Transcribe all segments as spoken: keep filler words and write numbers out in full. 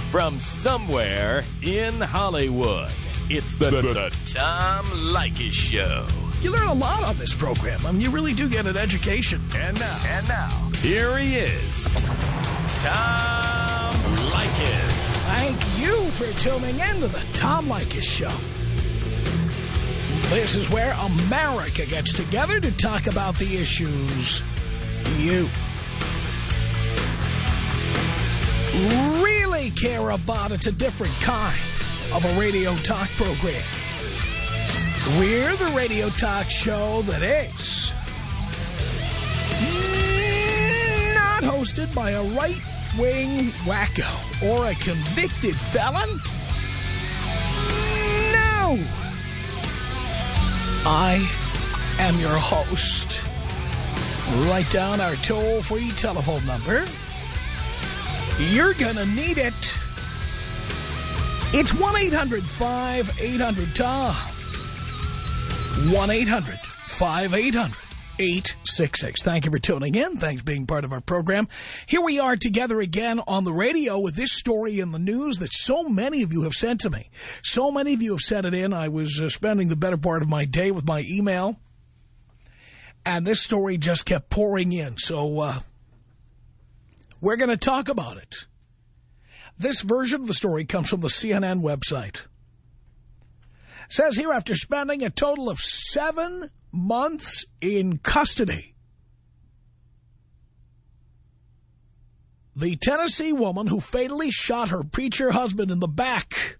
From somewhere in Hollywood, it's the, the, the Tom Leykis Show. You learn a lot on this program. I mean, you really do get an education. And now, and now, here he is, Tom Leykis. Thank you for tuning in to the Tom Leykis Show. This is where America gets together to talk about the issues you really care about. It's a different kind of a radio talk program. We're the radio talk show that is not hosted by a right-wing wacko or a convicted felon. No. I am your host. Write down our toll-free telephone number. You're gonna need it. It's one eight hundred five eight hundred Tom. one eight hundred five eight hundred eight six six. Thank you for tuning in. Thanks for being part of our program. Here we are together again on the radio with this story in the news that so many of you have sent to me. So many of you have sent it in. I was uh, spending the better part of my day with my email, and this story just kept pouring in. So uh, we're going to talk about it. This version of the story comes from the C N N website. It says here, after spending a total of seven months in custody, the Tennessee woman who fatally shot her preacher husband in the back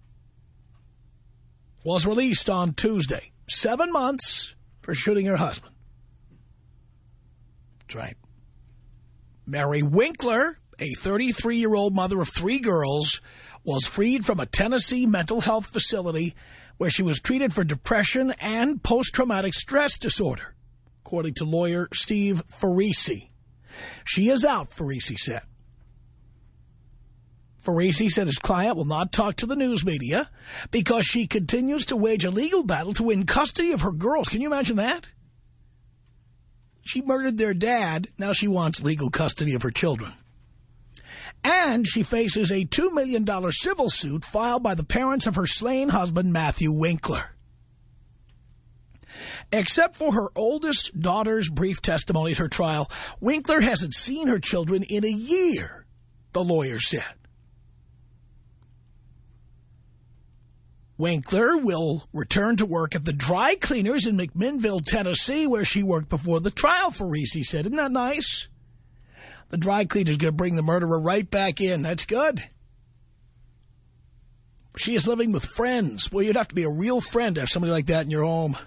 was released on Tuesday. Seven months for shooting her husband. That's right. Mary Winkler, a thirty-three-year-old mother of three girls, was freed from a Tennessee mental health facility where she was treated for depression and post-traumatic stress disorder, according to lawyer Steve Farisi. She is out, Farisi said. Farisi said his client will not talk to the news media because she continues to wage a legal battle to win custody of her girls. Can you imagine that? She murdered their dad. Now she wants legal custody of her children. And she faces a two million dollars civil suit filed by the parents of her slain husband, Matthew Winkler. Except for her oldest daughter's brief testimony at her trial, Winkler hasn't seen her children in a year, the lawyer said. Winkler will return to work at the dry cleaners in McMinnville, Tennessee, where she worked before the trial, Farisi said. Isn't that nice? The dry cleaner's going to bring the murderer right back in. That's good. She is living with friends. Well, you'd have to be a real friend to have somebody like that in your home.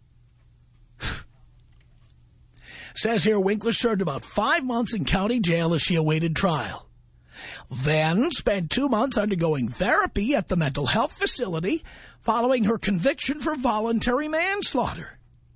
Says here, Winkler served about five months in county jail as she awaited trial. Then spent two months undergoing therapy at the mental health facility following her conviction for voluntary manslaughter.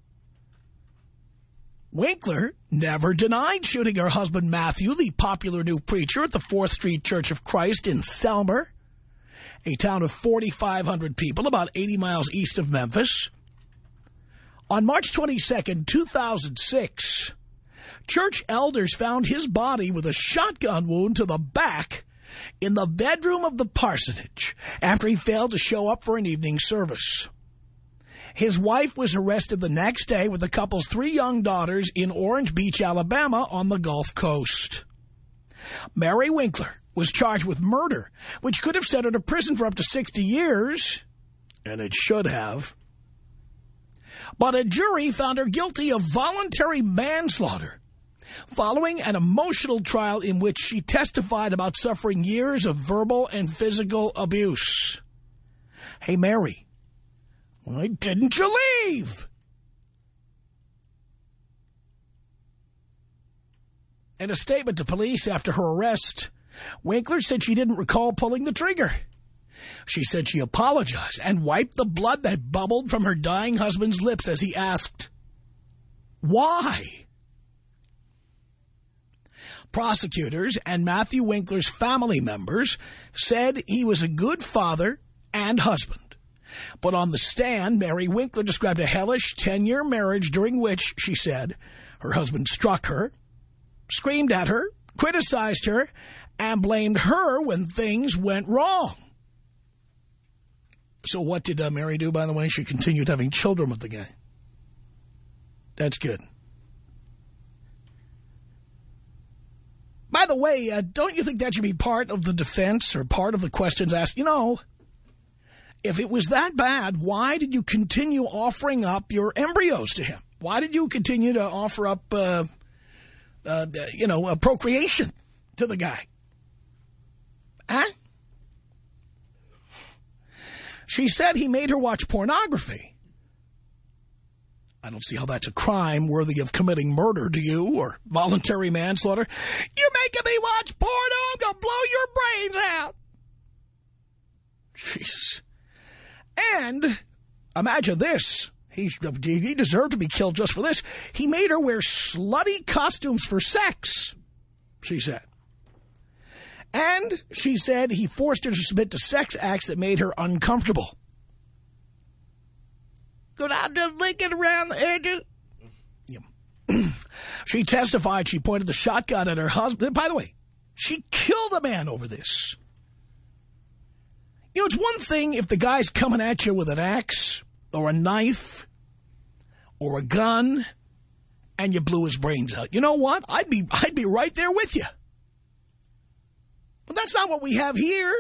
Winkler never denied shooting her husband Matthew, the popular new preacher at the fourth Street Church of Christ in Selmer, a town of forty-five hundred people about eighty miles east of Memphis. On March twenty-second, two thousand six, church elders found his body with a shotgun wound to the back in the bedroom of the parsonage after he failed to show up for an evening service. His wife was arrested the next day with the couple's three young daughters in Orange Beach, Alabama on the Gulf Coast. Mary Winkler was charged with murder, which could have sent her to prison for up to sixty years, and it should have. But a jury found her guilty of voluntary manslaughter following an emotional trial in which she testified about suffering years of verbal and physical abuse. Hey, Mary, why didn't you leave? In a statement to police after her arrest, Winkler said she didn't recall pulling the trigger. She said she apologized and wiped the blood that bubbled from her dying husband's lips as he asked, "Why?" Prosecutors and Matthew Winkler's family members said he was a good father and husband. But on the stand, Mary Winkler described a hellish ten-year marriage during which, she said, her husband struck her, screamed at her, criticized her and blamed her when things went wrong. So what did uh, Mary do, by the way? She continued having children with the guy. That's good. By the way, uh, don't you think that should be part of the defense or part of the questions asked? You know, if it was that bad, why did you continue offering up your embryos to him? Why did you continue to offer up, uh, uh, you know, a procreation to the guy? Huh? She said he made her watch pornography. I don't see how that's a crime worthy of committing murder, do you? Or voluntary manslaughter. You're making me watch porno. I'm going to blow your brains out. Jesus. And imagine this. He, he deserved to be killed just for this. He made her wear slutty costumes for sex, she said. And she said he forced her to submit to sex acts that made her uncomfortable. Good, I'm just licking around the edges. Yeah. She testified she pointed the shotgun at her husband. By the way, she killed a man over this. You know, it's one thing if the guy's coming at you with an axe or a knife or a gun and you blew his brains out. You know what? I'd be, I'd be right there with you. But that's not what we have here.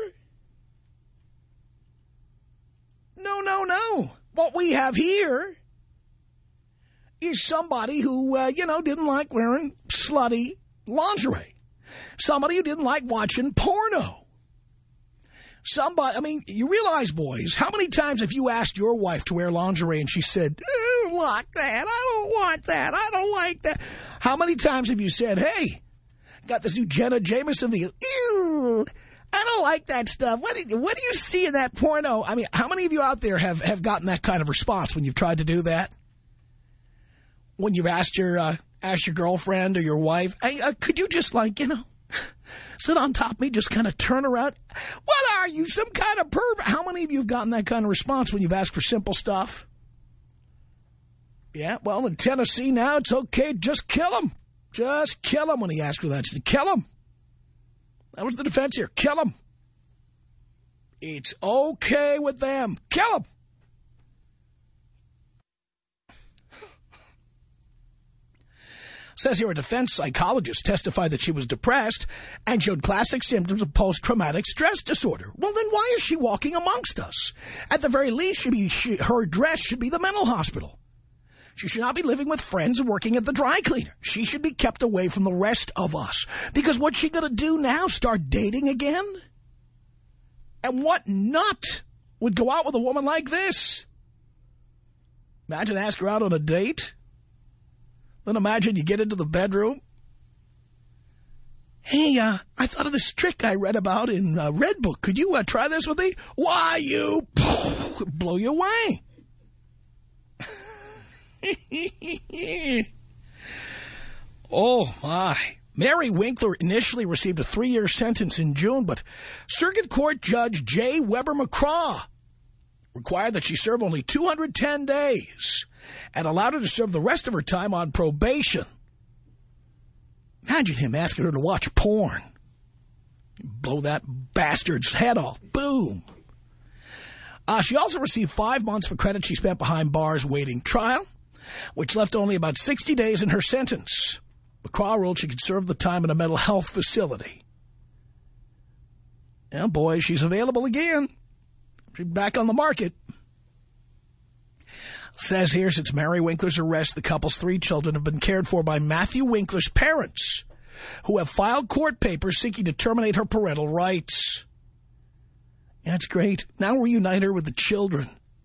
No, no, no. What we have here is somebody who, uh, you know, didn't like wearing slutty lingerie. Somebody who didn't like watching porno. Somebody, I mean, you realize, boys, how many times have you asked your wife to wear lingerie and she said, I don't like that, I don't want that, I don't like that. How many times have you said, hey, got this new Jenna Jameson deal. Ew, I don't like that stuff. What do, you, what do you see in that porno? I mean, how many of you out there have, have gotten that kind of response when you've tried to do that? When you've asked your, uh, asked your girlfriend or your wife, hey, uh, could you just like, you know, sit on top of me, just kind of turn around? What are you, some kind of pervert? How many of you have gotten that kind of response when you've asked for simple stuff? Yeah, well, in Tennessee now, it's okay. Just kill him. Just kill him when he asked for that. Kill him. That was the defense here. Kill him. It's okay with them. Kill him. Says here a defense psychologist testified that she was depressed and showed classic symptoms of post-traumatic stress disorder. Well, then why is she walking amongst us? At the very least, should be, she, her address should be the mental hospital. She should not be living with friends and working at the dry cleaner. She should be kept away from the rest of us. Because what's she going to do now? Start dating again? And what nut would go out with a woman like this? Imagine ask her out on a date. Then imagine you get into the bedroom. Hey, uh, I thought of this trick I read about in uh, Red Book. Could you uh, try this with me? Why, you blow you away. Oh, my. Mary Winkler initially received a three-year sentence in June, but Circuit Court Judge J. Weber McCraw required that she serve only two hundred ten days and allowed her to serve the rest of her time on probation. Imagine him asking her to watch porn. Blow that bastard's head off. Boom. Uh, she also received five months for credit she spent behind bars waiting trial, which left only about sixty days in her sentence. McCraw ruled she could serve the time in a mental health facility. Yeah, boy, she's available again. She's back on the market. Says here, since Mary Winkler's arrest, the couple's three children have been cared for by Matthew Winkler's parents, who have filed court papers seeking to terminate her parental rights. That's great. Now reunite her with the children.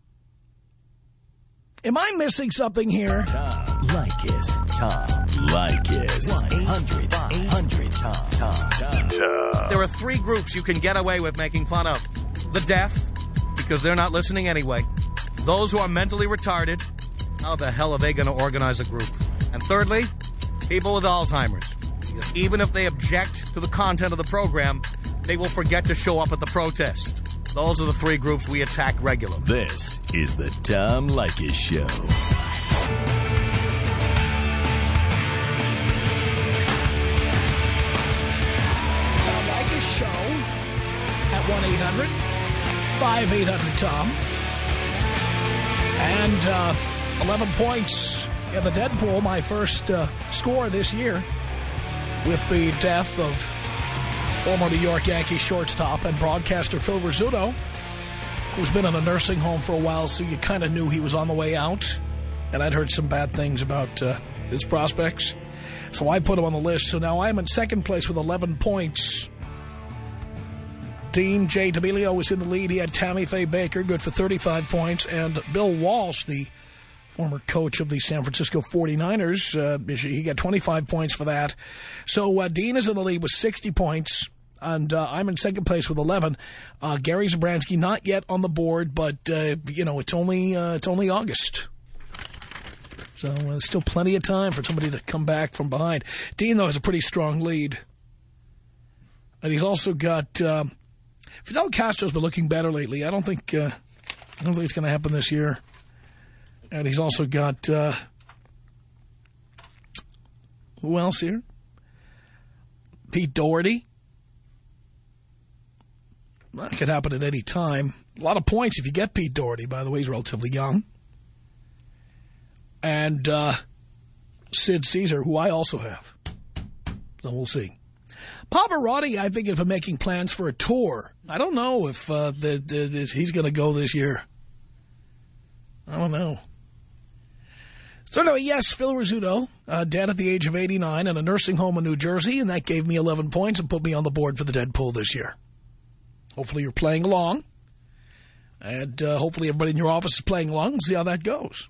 Am I missing something here? Tom Leykis. Tom Leykis. one eight hundred eight hundred Tom. Tom. Tom. There are three groups you can get away with making fun of. The deaf, because they're not listening anyway. Those who are mentally retarded, how the hell are they going to organize a group? And thirdly, people with Alzheimer's. Because even if they object to the content of the program, they will forget to show up at the protest. Those are the three groups we attack regularly. This is the Tom Leykis Show. eight hundred five eight hundred Tom. And uh, eleven points in the Deadpool, my first uh, score this year, with the death of former New York Yankees shortstop and broadcaster Phil Rizzuto, who's been in a nursing home for a while, so you kind of knew he was on the way out. And I'd heard some bad things about uh, his prospects. So I put him on the list. So now I'm in second place with eleven points. Dean J. D'Amelio was in the lead. He had Tammy Faye Baker, good for thirty-five points. And Bill Walsh, the former coach of the San Francisco forty-niners, uh, he got twenty-five points for that. So uh, Dean is in the lead with sixty points. And uh, I'm in second place with eleven. Uh, Gary Zabransky not yet on the board, but, uh, you know, it's only, uh, it's only August. So uh, there's still plenty of time for somebody to come back from behind. Dean, though, has a pretty strong lead. And he's also got... Uh, Fidel Castro's been looking better lately. I don't think uh, I don't think it's going to happen this year. And he's also got... Uh, who else here? Pete Doherty. That could happen at any time. A lot of points if you get Pete Doherty, by the way. He's relatively young. And uh, Sid Caesar, who I also have. So we'll see. Pavarotti, I think, has been making plans for a tour. I don't know if uh, the, the, he's going to go this year. I don't know. So anyway, yes, Phil Rizzuto, uh, dead at the age of eighty-nine in a nursing home in New Jersey, and that gave me eleven points and put me on the board for the Deadpool this year. Hopefully you're playing along, and uh, hopefully everybody in your office is playing along and see how that goes.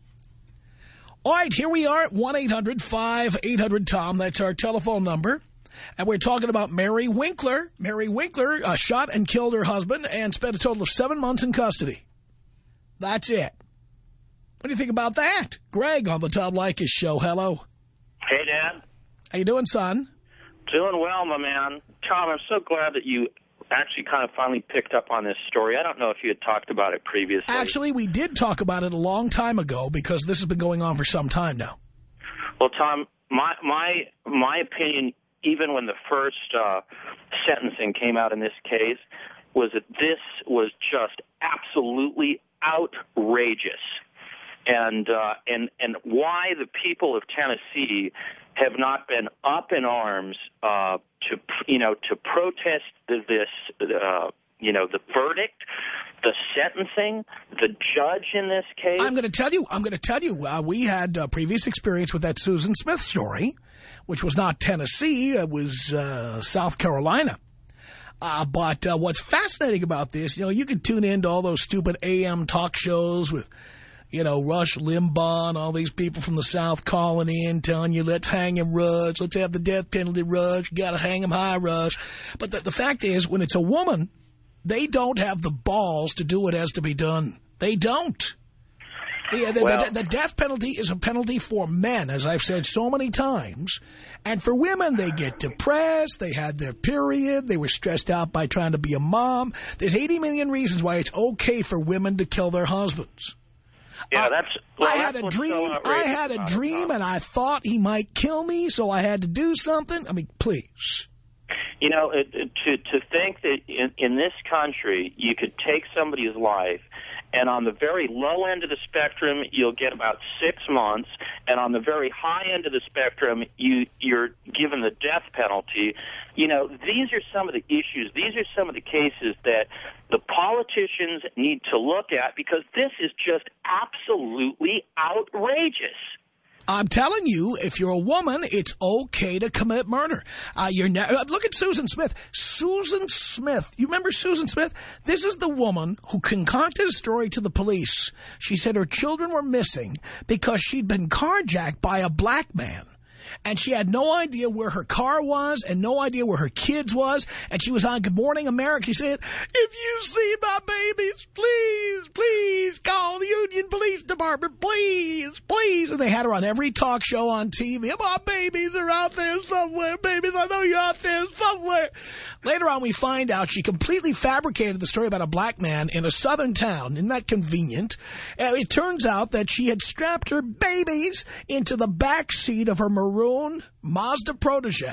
All right, here we are at one eight hundred five eight hundred Tom. That's our telephone number. And we're talking about Mary Winkler. Mary Winkler uh, shot and killed her husband and spent a total of seven months in custody. That's it. What do you think about that? Greg on the Tom Leykis show. Hello. Hey, Dad. How you doing, son? Doing well, my man. Tom, I'm so glad that you actually kind of finally picked up on this story. I don't know if you had talked about it previously. Actually, we did talk about it a long time ago because this has been going on for some time now. Well, Tom, my my my opinion, even when the first uh, sentencing came out in this case, was that this was just absolutely outrageous. And uh, and and why the people of Tennessee have not been up in arms uh, to you know to protest this uh, you know the verdict, the sentencing, the judge in this case. I'm going to tell you. I'm going to tell you. Uh, we had uh, previous experience with that Susan Smith story, which was not Tennessee. It was uh, South Carolina. Uh, but uh, what's fascinating about this, you know, you can tune into all those stupid A M talk shows with, you know, Rush Limbaugh and all these people from the South calling in, telling you, let's hang him, Rush. Let's have the death penalty, Rush. You got to hang him high, Rush. But the, the fact is, when it's a woman, they don't have the balls to do what has to be done. They don't. The, the, well, the, the death penalty is a penalty for men, as I've said so many times. And for women, they get depressed. They had their period. They were stressed out by trying to be a mom. There's eighty million reasons why it's okay for women to kill their husbands. Yeah, that's. Well, I had that's a dream. So I had a dream, and I thought he might kill me, so I had to do something. I mean, please. You know, it, it, to to think that in, in this country you could take somebody's life, and on the very low end of the spectrum you'll get about six months, and on the very high end of the spectrum you you're given the death penalty. You know, these are some of the issues. These are some of the cases that the politicians need to look at, because this is just absolutely outrageous. I'm telling you, if you're a woman, it's okay to commit murder. Uh, you're ne Look at Susan Smith. Susan Smith. You remember Susan Smith? This is the woman who concocted a story to the police. She said her children were missing because she'd been carjacked by a black man. And she had no idea where her car was and no idea where her kids was. And she was on Good Morning America. She said, if you see my babies, please, please call the Union Police Department. Please, please. And they had her on every talk show on T V. My babies are out there somewhere. Babies, I know you're out there somewhere. Later on, we find out she completely fabricated the story about a black man in a southern town. Isn't that convenient? And it turns out that she had strapped her babies into the back seat of her maroon Mazda Protege,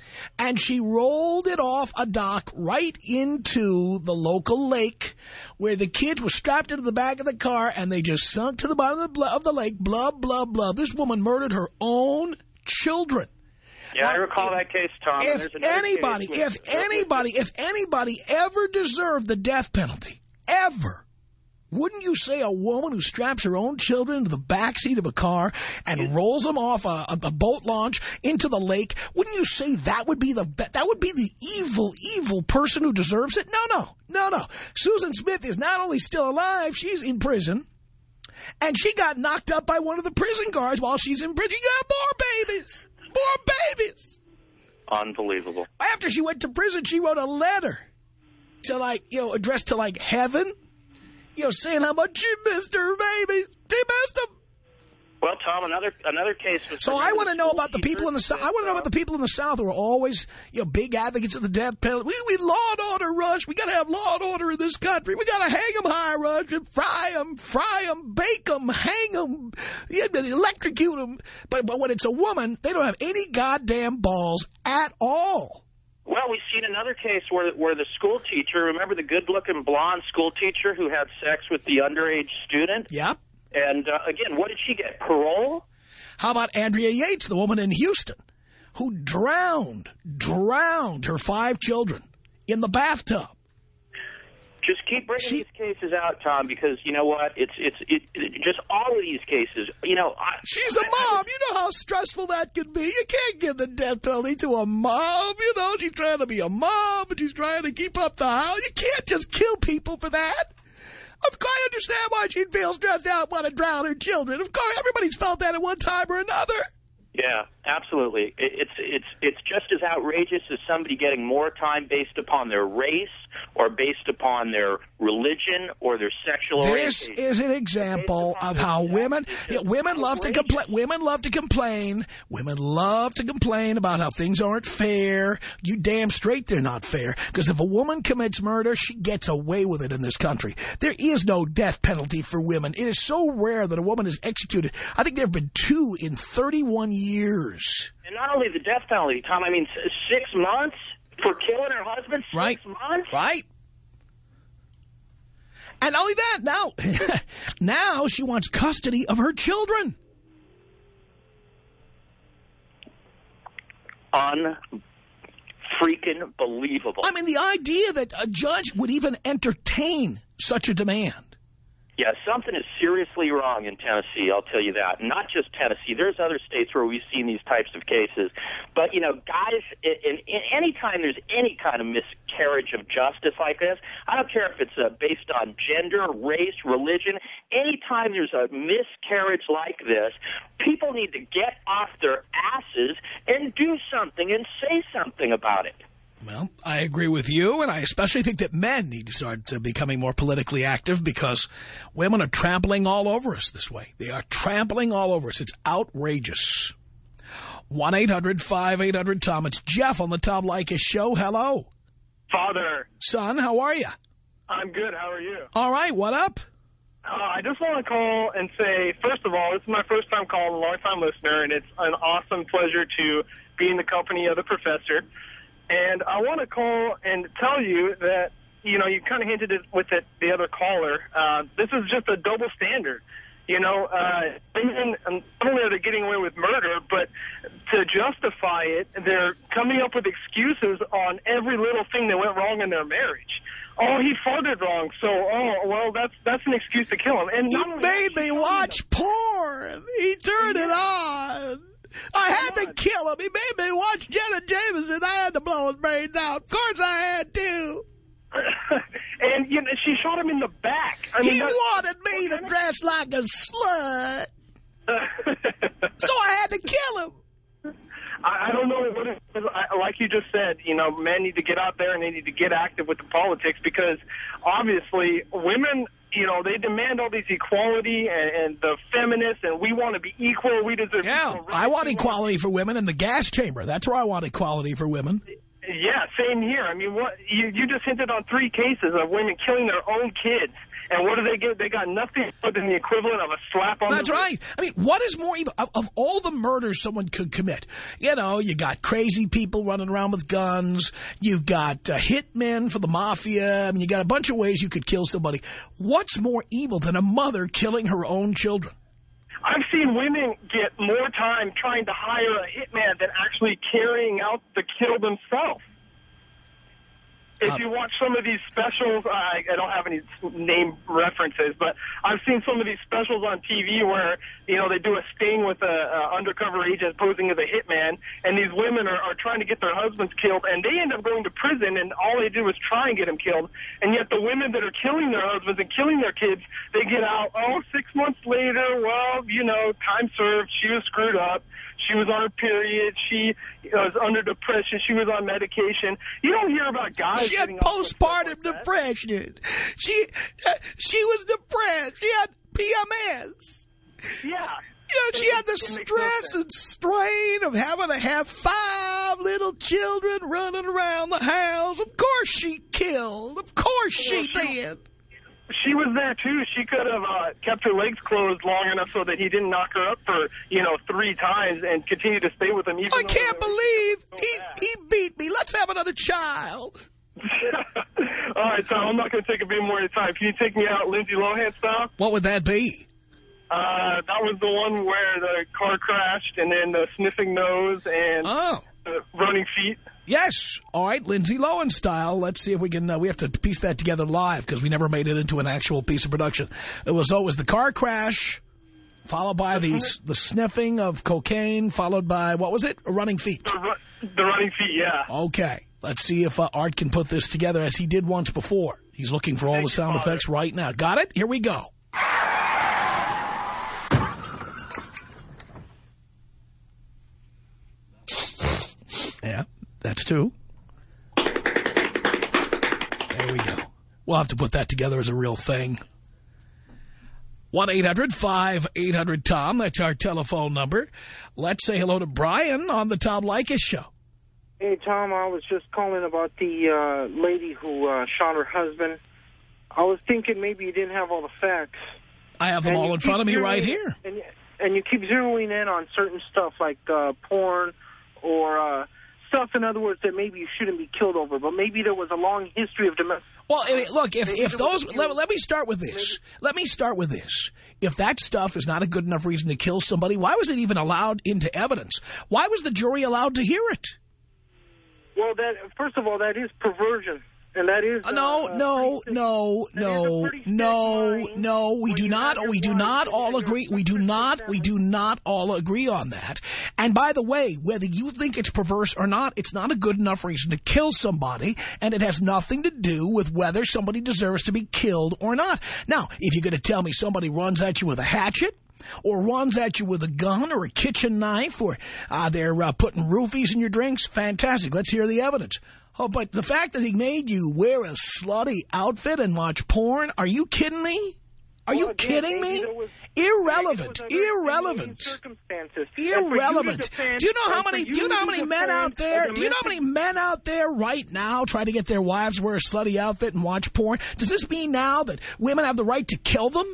And she rolled it off a dock right into the local lake where the kids were strapped into the back of the car and they just sunk to the bottom of the, of the lake. Blah, blah, blah. This woman murdered her own children. Yeah, now, I recall that case, Tom. If anybody, case with, if anybody, if anybody ever deserved the death penalty, ever, wouldn't you say a woman who straps her own children into the backseat of a car and yeah. rolls them off a, a boat launch into the lake? Wouldn't you say that would be the that would be the evil, evil person who deserves it? No, no, no, no. Susan Smith is not only still alive, she's in prison, and she got knocked up by one of the prison guards while she's in prison. You got more babies. More babies. Unbelievable. After she went to prison, she wrote a letter to, like, you know, addressed to, like, heaven, you know, saying how much she missed her babies. She missed them. Well, Tom, another another case was... So I want to know about the people in the South. I want to know about the people in the South who are always, you know, big advocates of the death penalty. We, we law and order, Rush. We got to have law and order in this country. We got to hang them high, Rush, and fry them, fry them, bake them, hang them, yeah, electrocute them. But, but when it's a woman, they don't have any goddamn balls at all. Well, we've seen another case where where the school teacher, remember the good-looking blonde school teacher who had sex with the underage student? Yep. And, uh, again, what did she get? Parole? How about Andrea Yates, the woman in Houston, who drowned, drowned her five children in the bathtub? Just keep bringing she, these cases out, Tom, because you know what? It's it's it, it, just all of these cases. You know, I, she's a mom. I, I, you know how stressful that can be. You can't give the death penalty to a mom. You know, she's trying to be a mom, and she's trying to keep up the house. You can't just kill people for that. Of course, I understand why she'd feel stressed out, want to drown her children. Of course, everybody's felt that at one time or another. Yeah, absolutely. It's it's it's just as outrageous as somebody getting more time based upon their race or based upon their religion or their sexual this orientation. This is an example of how women yeah, women love to complain. Women love to complain. Women love to complain about how things aren't fair. You damn straight they're not fair. Because if a woman commits murder, she gets away with it in this country. There is no death penalty for women. It is so rare that a woman is executed. I think there have been two in thirty-one years. And not only the death penalty, Tom, I mean, six months for killing her husband? Six right. months? Right. And not only that, now, now she wants custody of her children. Un-freaking believable. I mean, the idea that a judge would even entertain such a demand. Yeah, something is seriously wrong in Tennessee, I'll tell you that. Not just Tennessee. There's other states where we've seen these types of cases. But, you know, guys, in, in any time there's any kind of miscarriage of justice like this, I don't care if it's uh, based on gender, race, religion, any time there's a miscarriage like this, people need to get off their asses and do something and say something about it. Well, I agree with you, and I especially think that men need to start uh, becoming more politically active because women are trampling all over us this way. They are trampling all over us. It's outrageous. one eight hundred five eight hundred Tom. It's Jeff on the Tom Leykis Show. Hello. Father. Son, how are you? I'm good. How are you? All right. What up? Uh, I just want to call and say, first of all, this is my first time calling, a long-time listener, and it's an awesome pleasure to be in the company of the professor. And I want to call and tell you that, you know, you kind of hinted it with it, the other caller. Uh, this is just a double standard. You know, uh, women, not only are they getting away with murder, but to justify it, they're coming up with excuses on every little thing that went wrong in their marriage. Oh, he farted wrong, so, oh, well, that's that's an excuse to kill him. And he made me watch porn. He turned it on. I had to kill him. He made me watch Jenna Jameson. I had to blow his brains out. Of course I had to. And, you know, she shot him in the back. I mean, he wanted me to dress like a slut. So I had to kill him. I, I don't know what it is. I, like you just said, you know, men need to get out there and they need to get active with the politics because, obviously, women... You know, they demand all these equality and, and the feminists, and we want to be equal. We deserve Yeah, equal rights. I want equality for women in the gas chamber. That's where I want equality for women. Yeah, same here. I mean, what you, you just hinted on three cases of women killing their own kids. And what do they get? They got nothing other than the equivalent of a slap on That's the right. I mean, what is more evil? Of, of all the murders someone could commit, you know, you got crazy people running around with guns. You've got uh, hitmen for the mafia. I mean, you got a bunch of ways you could kill somebody. What's more evil than a mother killing her own children? I've seen women get more time trying to hire a hitman than actually carrying out the kill themselves. If Uh, you watch some of these specials, I, I don't have any name references, but I've seen some of these specials on T V where, you know, they do a sting with a, a undercover agent posing as a hitman, and these women are, are trying to get their husbands killed, and they end up going to prison, and all they do is try and get them killed. And yet the women that are killing their husbands and killing their kids, they get out, oh, six months later, well, you know, time served, she was screwed up. She was on her period. She was under depression. She was on medication. You don't hear about guys She had getting off postpartum like that. depression. She uh, she was depressed. She had P M S. Yeah. You know, she had the It makes no stress sense. and strain of having to have five little children running around the house. Of course she killed. Of course she Well, she- did. She was there, too. She could have uh, kept her legs closed long enough so that he didn't knock her up for, you know, three times and continue to stay with him. Even I though can't the believe relationship was he, so bad. he beat me. Let's have another child. All right, Tom, I'm not going to take a bit more of your time. Can you take me out Lindsay Lohan style? What would that be? Uh, that was the one where the car crashed and then the sniffing nose and Oh. the running feet. Yes. All right, Lindsay Lohan style. Let's see if we can, uh, we have to piece that together live because we never made it into an actual piece of production. It was always the car crash, followed by the, the sniffing of cocaine, followed by, what was it? Running feet. The, ru- the running feet, yeah. Okay. Let's see if uh, Art can put this together as he did once before. He's looking for all Thank the you, sound Father. effects right now. Got it? Here we go. Yeah, that's two. There we go. We'll have to put that together as a real thing. one eight hundred five eight hundred Tom. That's our telephone number. Let's say hello to Brian on the Tom Leykis Show. Hey, Tom, I was just calling about the uh, lady who uh, shot her husband. I was thinking maybe you didn't have all the facts. I have them And all you in front of keep me right zeroing- here. And, and you keep zeroing in on certain stuff like uh, porn or uh, stuff, in other words, that maybe you shouldn't be killed over. But maybe there was a long history of domestic... Well, I mean, look, if, Maybe if there was those... a Let, few- let me start with this. Let me start with this. If that stuff is not a good enough reason to kill somebody, why was it even allowed into evidence? Why was the jury allowed to hear it? Well, that first of all, that is perversion. And that is... Uh, no, uh, no, pretty- no, that is a no, pretty sick no, mind no. We when do you not. have your We do wife not and all you're agree. We do suffering not. from We do not all agree on that. And by the way, whether you think it's perverse or not, it's not a good enough reason to kill somebody, and it has nothing to do with whether somebody deserves to be killed or not. Now, if you're going to tell me somebody runs at you with a hatchet, or runs at you with a gun or a kitchen knife, or uh, they're uh, putting roofies in your drinks, fantastic. Let's hear the evidence. Oh, but the fact that he made you wear a slutty outfit and watch porn, are you kidding me? Are you Well, again, kidding maybe me? there was- Irrelevant. maybe there was Irrelevant. circumstances. And for you to Irrelevant. defend- Do you know how and for many? Do you know how to many men defend out there? a Do you know how many domestic- men out there right now try to get their wives wear a slutty outfit and watch porn? Does this mean now that women have the right to kill them?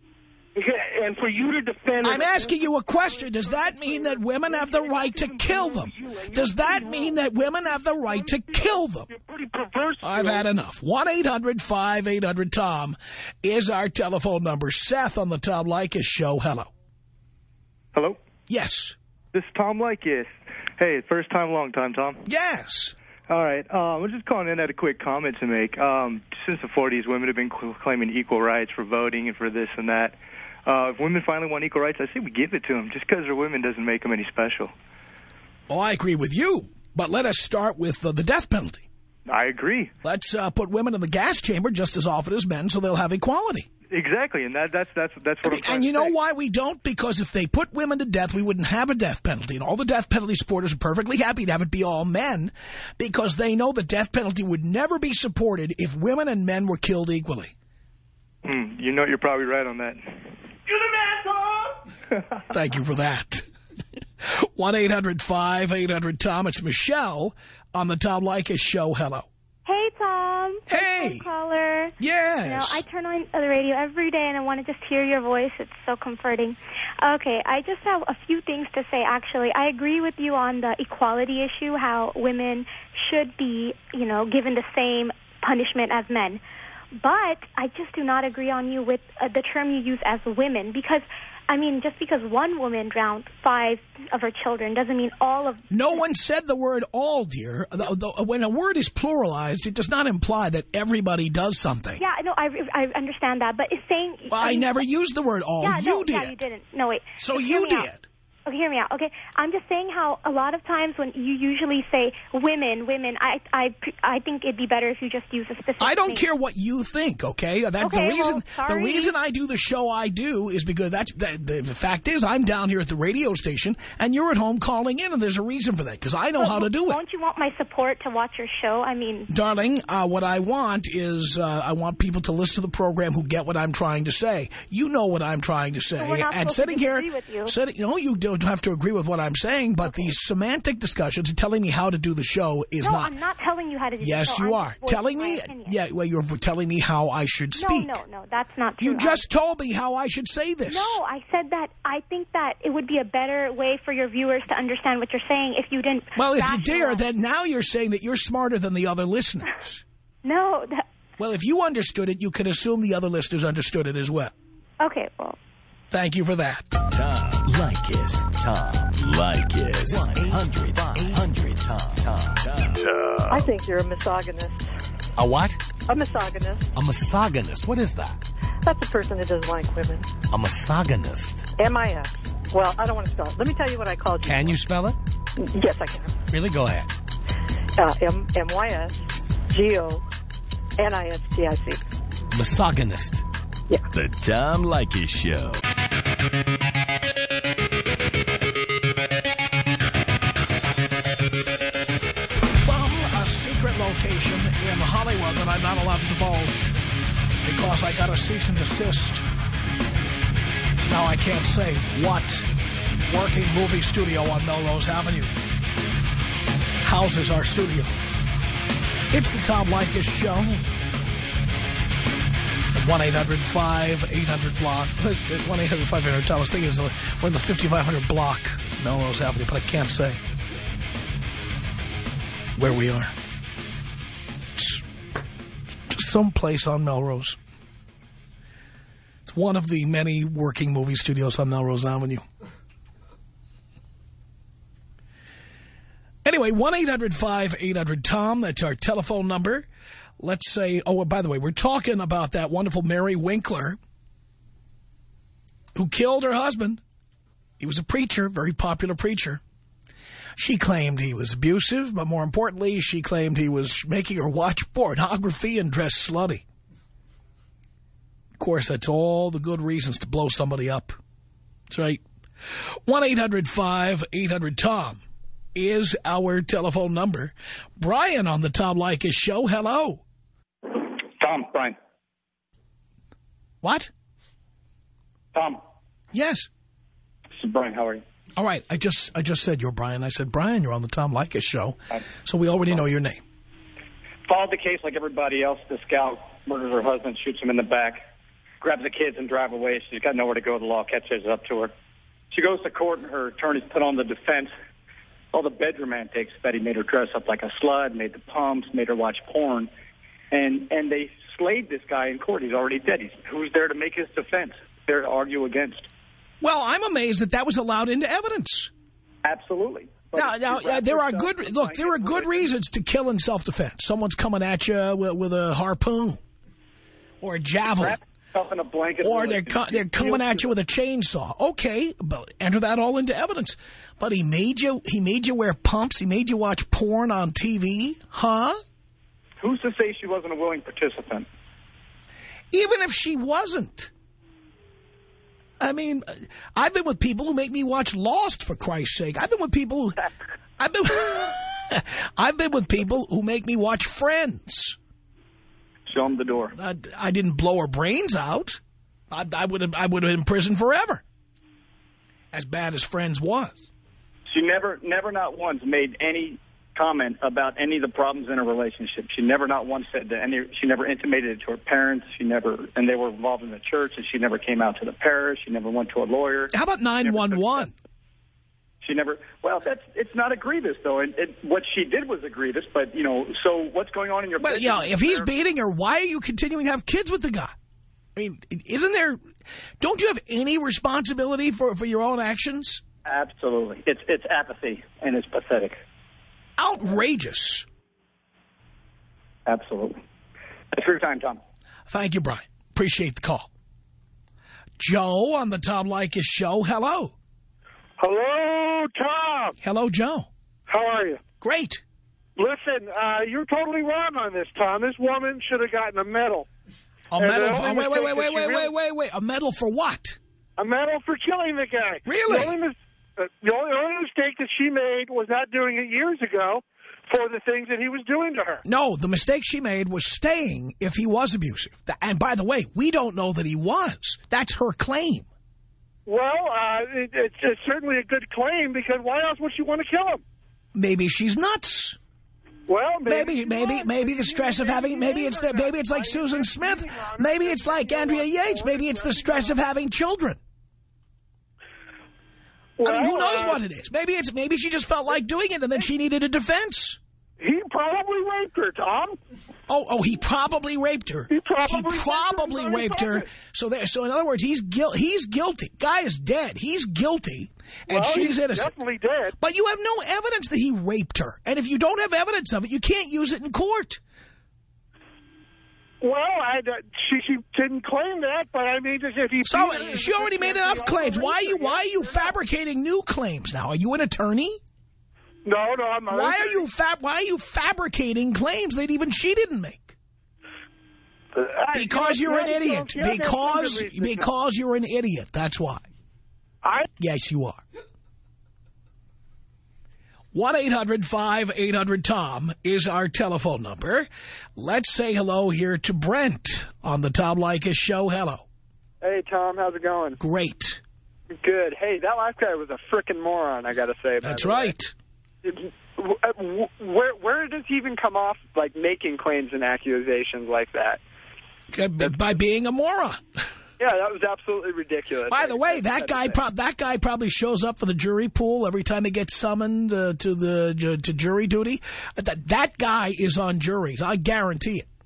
And for you to defend... I'm asking you a question. Does that mean that women have the right to kill them? Does that mean that women have the right to kill them? You're pretty perverse. I've had enough. one eight hundred five eight hundred Tom is our telephone number. Seth on the Tom Leykis Show. Hello. Hello? Yes. This is Tom Leykis. Hey, first time, long time, Tom. Yes. All right. Um, I'm just calling in at a quick comment to make. Um, since the forties, women have been cl- claiming equal rights for voting and for this and that. Uh, if women finally want equal rights, I say we give it to them. Just because they're women doesn't make them any special. Oh, I agree with you. But let us start with uh, the death penalty. I agree. Let's uh, put women in the gas chamber just as often as men so they'll have equality. Exactly, and that, that's that's that's what I'm trying And you to know say. why we don't? Because if they put women to death, we wouldn't have a death penalty. And all the death penalty supporters are perfectly happy to have it be all men because they know the death penalty would never be supported if women and men were killed equally. Mm, you know, you're probably right on that. Thank you for that. one eight hundred five eight hundred Tom. It's Michelle on the Tom Leykis Show. Hello. Hey, Tom. Hey. First caller. Yes. You know, I turn on the radio every day, and I want to just hear your voice. It's so comforting. Okay, I just have a few things to say, actually. I agree with you on the equality issue, how women should be, you know, given the same punishment as men. But I just do not agree on you with uh, the term you use as women, because, I mean, just because one woman drowned five of her children doesn't mean all of... No one said the word all, dear. The, the, when a word is pluralized, it does not imply that everybody does something. Yeah, no, I, I understand that, but it's saying... Well, I, I mean, never used the word all. Yeah, you no, did. Yeah, you didn't. No, wait. So Just you did. Out. Okay, hear me out. Okay, I'm just saying how a lot of times when you usually say women, women, I, I, I think it'd be better if you just use a specific I don't name. care what you think. Okay, that okay, the reason well, the reason I do the show I do is because that's that, the fact is I'm down here at the radio station and you're at home calling in, and there's a reason for that because I know but how to do it. Don't you want my support to watch your show? I mean, darling, uh, what I want is uh, I want people to listen to the program who get what I'm trying to say. You know what I'm trying to say, so we're not and supposed sitting to here, agree with you. sitting, you know, you don't have to agree with what I'm saying, but okay. These semantic discussions and telling me how to do the show is no, not. I'm not telling you how to do yes, the show. Yes, you I'm are. Telling me, opinion. yeah, well, you're telling me how I should speak. No, no, no, that's not true. You just I, told me how I should say this. No, I said that I think that it would be a better way for your viewers to understand what you're saying if you didn't. Well, if you dare, then now you're saying that you're smarter than the other listeners. No. That, well, if you understood it, you could assume the other listeners understood it as well. Okay, well. Thank you for that. Tom Leykis. Tom Leykis. one eight hundred eight hundred Tom. Tom. Tom. I think you're a misogynist. A what? A misogynist. A misogynist. What is that? That's a person who doesn't like women. A misogynist. M I S. Well, I don't want to spell it. Let me tell you what I called you. Can you spell it? Yes, I can. Really? Go ahead. Uh, M M Y S G O N I S T I C. Misogynist. Yeah. The Tom Leykis Show. From a secret location in Hollywood that I'm not allowed to divulge because I got a cease and desist. Now I can't say what working movie studio on Melrose Avenue houses our studio. It's the Tom Leykis Show. one eight hundred five eight hundred block. one eight hundred five eight hundred Tom. I was thinking it was we're in the fifty-five hundred block, Melrose Avenue, but I can't say where we are. It's just some place on Melrose. It's one of the many working movie studios on Melrose Avenue. Anyway, one eight hundred five eight hundred Tom. That's our telephone number. Let's say, oh, by the way, we're talking about that wonderful Mary Winkler who killed her husband. He was a preacher, very popular preacher. She claimed he was abusive, but more importantly, she claimed he was making her watch pornography and dress slutty. Of course, that's all the good reasons to blow somebody up. That's right. one eight hundred five eight hundred Tom is our telephone number. Brian on the Tom Leykis Show. Hello. Tom, Brian. What? Tom. Yes. This is Brian. How are you? All right. I just I just said you're Brian. I said, Brian, you're on the Tom Leykis Show. I, so we already know your name. Followed the case like everybody else. This gal murders her husband, shoots him in the back, grabs the kids and drive away. She's got nowhere to go. The law catches up to her. She goes to court and her attorneys put on the defense. All the bedroom antics that he made her dress up like a slut, made the pumps, made her watch porn. And and they slayed this guy in court. He's already dead. He's, who's there to make his defense? There to argue against? Well, I'm amazed that that was allowed into evidence. Absolutely. But now, now uh, there are good look. There are good reasons to kill in self-defense. Someone's coming at you with, with a harpoon or a javelin, in a blanket or they're co they're coming at you with a chainsaw. Okay, but enter that all into evidence. But he made you he made you wear pumps. He made you watch porn on T V, huh? Who's to say she wasn't a willing participant? Even if she wasn't. I mean, I've been with people who make me watch Lost, for Christ's sake. I've been with people who, I've been I've been with people who make me watch Friends. Show them the door. I, I didn't blow her brains out. I, I would have I would have been in prison forever. As bad as Friends was. She never, never not once made any comment about any of the problems in a relationship. She never not once said that any, she never intimated it to her parents. She never, and they were involved in the church, and she never came out to the parish. She never went to a lawyer. How about nine one one? She never, well, that's, it's not a grievous, though. And it, what she did was a grievous, but, you know, so what's going on in your But, yeah, if he's beating her, why are you continuing to have kids with the guy? I mean, isn't there, don't you have any responsibility for, for your own actions? Absolutely. It's, it's apathy, and it's pathetic. Outrageous. Absolutely. Thanks for your time, Tom. Thank you, Brian. Appreciate the call. Joe on the Tom Leykis show. Hello. Hello, Tom. Hello, Joe. How are you? Great. Listen, uh, you're totally wrong on this, Tom. This woman should have gotten a medal. A And medal? the For, only wait, wait, wait, mistake wait, that she wait, really- wait, wait, wait. A medal for what? A medal for killing the guy. Really? The only, mis- uh, the only, only mistake that she made was not doing it years ago for the things that he was doing to her. No, the mistake she made was staying if he was abusive. And by the way, we don't know that he was. That's her claim. Well, uh, it, it's, it's certainly a good claim, because why else would she want to kill him? Maybe she's nuts. Well, maybe, maybe, maybe, maybe the stress of having, maybe it's the, maybe it's like Susan Smith. Maybe it's like Andrea Yates. Maybe it's the stress of having children. Well, I mean, who knows uh, what it is? Maybe it's, maybe she just felt like doing it and then she needed a defense. He probably raped her, Tom. Oh, oh, he probably raped her. He probably, he probably raped her. her. So, there, so in other words, he's guil he's guilty. Guy is dead. He's guilty, and well, she's he's innocent. Definitely dead. But you have no evidence that he raped her, and if you don't have evidence of it, you can't use it in court. Well, I, uh, she she didn't claim that, but I mean, if he so she already made enough claims. Why are you why are you fabricating new claims now? Are you an attorney? No, no, I'm not. Why are you fab? Why are you fabricating claims that even she didn't make? Uh, because you're an idiot. Yeah, because because you're an idiot. That's why. I yes, you are. one eight hundred five eight hundred Tom is our telephone number. Let's say hello here to Brent on the Tom Leykis show. Hello. Hey, Tom. How's it going? Great. Good. Hey, that last guy was a frickin' moron, I got to say. That's right. Where where does he even come off, like, making claims and accusations like that? By being a moron. Yeah, that was absolutely ridiculous. By the way, that guy pro that guy probably shows up for the jury pool every time he gets summoned uh, to the to jury duty. That that guy is on juries. I guarantee it.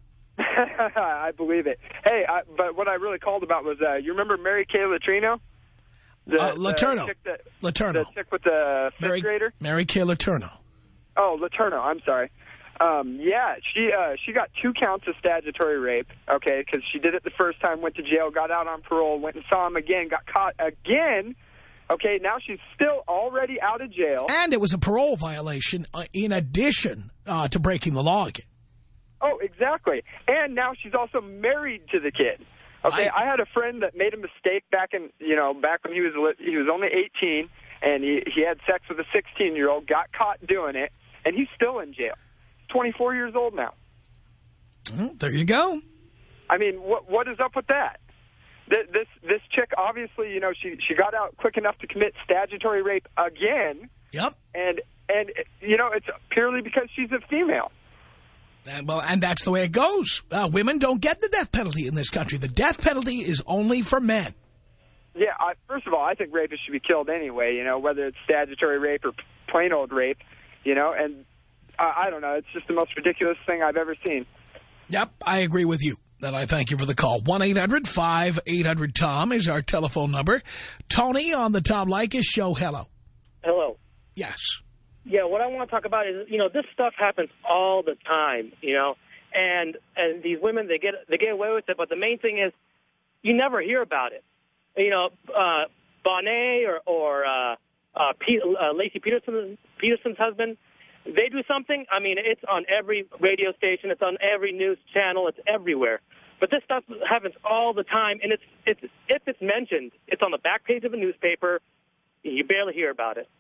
I believe it. Hey, I, but what I really called about was, uh, you remember Mary Kay Letourneau? The, uh, Letourneau. The chick, that, Letourneau. the chick with the fifth Mary, grader? Mary Kay Letourneau. Oh, Letourneau. I'm sorry. Um, yeah, she uh, she got two counts of statutory rape, okay, because she did it the first time, went to jail, got out on parole, went and saw him again, got caught again. Okay, now she's still already out of jail. And it was a parole violation uh, in addition uh, to breaking the law again. Oh, exactly. And now she's also married to the kid. Okay, I, I had a friend that made a mistake back in, you know, back when he was he was only eighteen, and he, he had sex with a sixteen-year-old, got caught doing it, and he's still in jail. twenty-four years old now. Well, there you go. I mean, what what is up with that? This this, this chick, obviously, you know, she, she got out quick enough to commit statutory rape again. Yep. And, and you know, it's purely because she's a female. And, well, and that's the way it goes. Uh, women don't get the death penalty in this country. The death penalty is only for men. Yeah, I, first of all, I think rapists should be killed anyway, you know, whether it's statutory rape or plain old rape, you know, and I, I don't know. It's just the most ridiculous thing I've ever seen. Yep, I agree with you. And I thank you for the call. one eight hundred five eight hundred Tom is our telephone number. Tony on the Tom Leykis show. Hello. Hello. Yes. Yeah, what I want to talk about is, you know, this stuff happens all the time, you know, and and these women, they get they get away with it, but the main thing is you never hear about it. You know, uh, Bonet or, or uh, uh, Pete, uh, Lacey Peterson, Peterson's husband, they do something, I mean, it's on every radio station, it's on every news channel, it's everywhere. But this stuff happens all the time, and it's it's if it's mentioned, it's on the back page of a newspaper, you barely hear about it.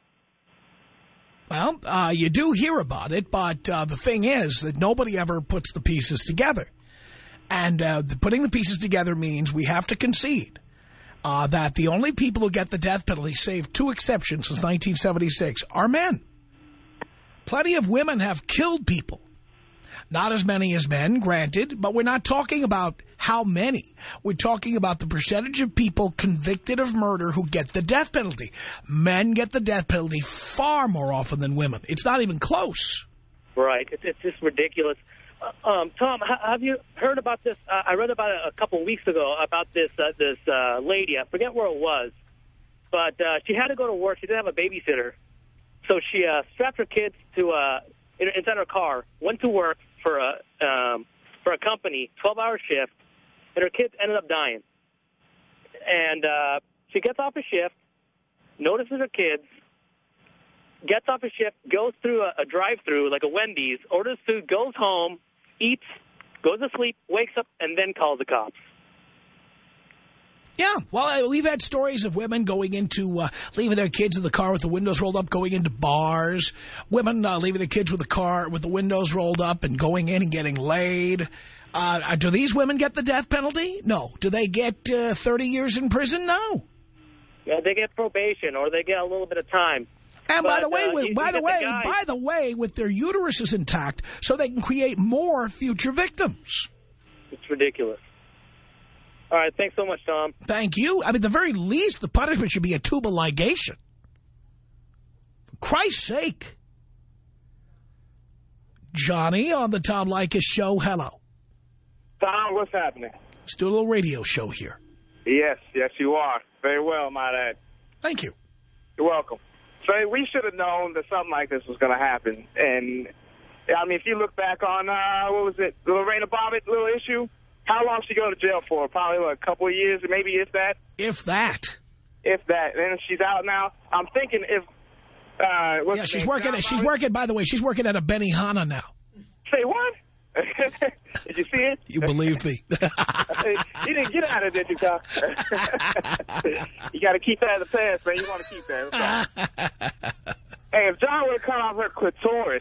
Well, uh, you do hear about it, but uh, the thing is that nobody ever puts the pieces together. And uh, the, putting the pieces together means we have to concede uh, that the only people who get the death penalty, save two exceptions since nineteen seventy-six, are men. Plenty of women have killed people. Not as many as men, granted, but we're not talking about how many. We're talking about the percentage of people convicted of murder who get the death penalty. Men get the death penalty far more often than women. It's not even close. Right. It's, it's just ridiculous. Uh, um, Tom, ha have you heard about this? Uh, I read about it a couple weeks ago about this uh, this uh, lady. I forget where it was, but uh, she had to go to work. She didn't have a babysitter. So she uh, strapped her kids to uh, inside her car, went to work for a um, for a company, twelve-hour shift, and her kids ended up dying. And uh, she gets off a shift, notices her kids, gets off a shift, goes through a, a drive-through like a Wendy's, orders food, goes home, eats, goes to sleep, wakes up, and then calls the cops. Yeah, well, we've had stories of women going into, uh, leaving their kids in the car with the windows rolled up, going into bars. Women uh, leaving their kids with the car with the windows rolled up and going in and getting laid. Uh, do these women get the death penalty? No. Do they get uh, thirty years in prison? No. Yeah, they get probation or they get a little bit of time. And but, by the way, uh, with, you, by you the way, the by the way, with their uteruses intact, so they can create more future victims. It's ridiculous. All right, thanks so much, Tom. Thank you. I mean, at the very least, the punishment should be a tubal ligation. For Christ's sake. Johnny on the Tom Leykis show. Hello. Tom, what's happening? Let's do a little radio show here. Yes, yes, you are. Very well, might add. Thank you. You're welcome. So we should have known that something like this was going to happen. And, I mean, if you look back on, uh, what was it, the Lorena Bobbitt little issue, how long did she go to jail for? Probably what, a couple of years, maybe if that? If that. If that. And she's out now. I'm thinking if... Uh, what's yeah, she's working, at, she's working, by the way, she's working at a Benihana now. Say what? Did you see it? You believed me. You didn't get out of it, did you, Tom? You got to keep that in the past, man. You want to keep that. Hey, if John would have cut off her clitoris.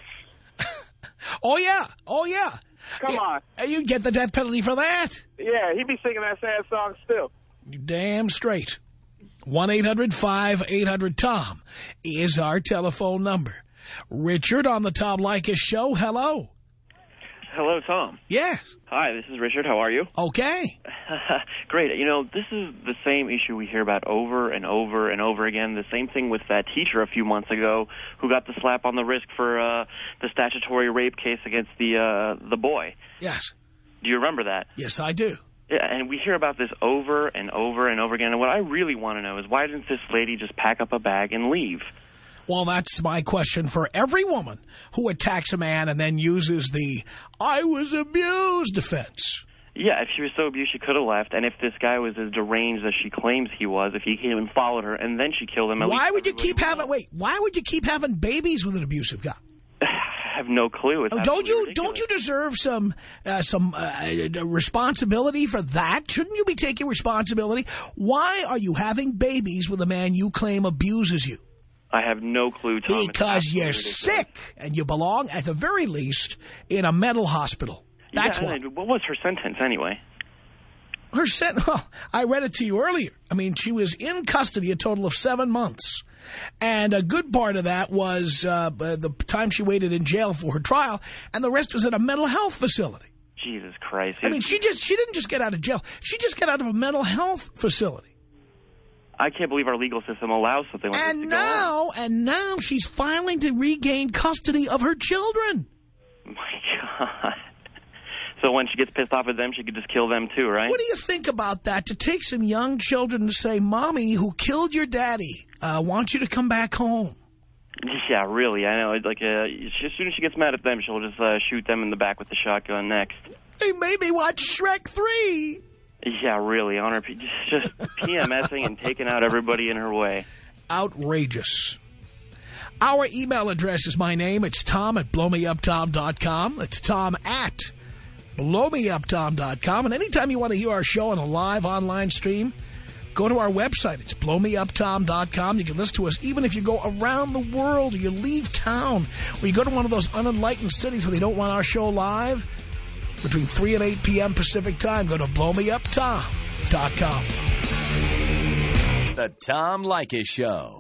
Oh, yeah. Oh, yeah. Come yeah. on. You get the death penalty for that. Yeah, he'd be singing that sad song still. You damn straight. one eight hundred five eight hundred Tom is our telephone number. Richard on the Tom Leykis show. Hello. Hello, Tom. Yes. Hi, this is Richard. How are you? Okay. Great. You know, this is the same issue we hear about over and over and over again. The same thing with that teacher a few months ago who got the slap on the wrist for uh, the statutory rape case against the uh, the boy. Yes. Do you remember that? Yes, I do. Yeah, and we hear about this over and over and over again. And what I really want to know is why didn't this lady just pack up a bag and leave? Well, that's my question for every woman who attacks a man and then uses the I was abused defense. Yeah, if she was so abused, she could have left. And if this guy was as deranged as she claims he was, if he came and followed her and then she killed him... At why least would you keep having... Know. Wait, why would you keep having babies with an abusive guy? I have no clue. It's oh, don't you ridiculous. Don't you deserve some uh, some uh, responsibility for that? Shouldn't you be taking responsibility? Why are you having babies with a man you claim abuses you? I have no clue, Tom. Because you're ridiculous. Sick, and you belong, at the very least, in a mental hospital. That's yeah, what. What was her sentence, anyway? Her sentence, well, I read it to you earlier. I mean, she was in custody a total of seven months. And a good part of that was uh, the time she waited in jail for her trial, and the rest was at a mental health facility. Jesus Christ. I mean, she just she didn't just get out of jail. She just got out of a mental health facility. I can't believe our legal system allows something like and this to now, go on. And now she's filing to regain custody of her children. My God. So when she gets pissed off at them, she could just kill them too, right? What do you think about that? To take some young children to say, Mommy, who killed your daddy, uh, wants you to come back home. Yeah, really. I know. Like, uh, as soon as she gets mad at them, she'll just uh, shoot them in the back with the shotgun next. They made me watch Shrek three. Yeah, really. On her, just PMSing and taking out everybody in her way. Outrageous. Our email address is my name. It's Tom at blow me up tom dot com. It's Tom at blow me up tom dot com. And anytime you want to hear our show on a live online stream, go to our website. It's blow me up tom dot com. You can listen to us even if you go around the world or you leave town or you go to one of those unenlightened cities where they don't want our show live. Between three and eight p m Pacific time, go to blow me up tom dot com. The Tom Leykis Show.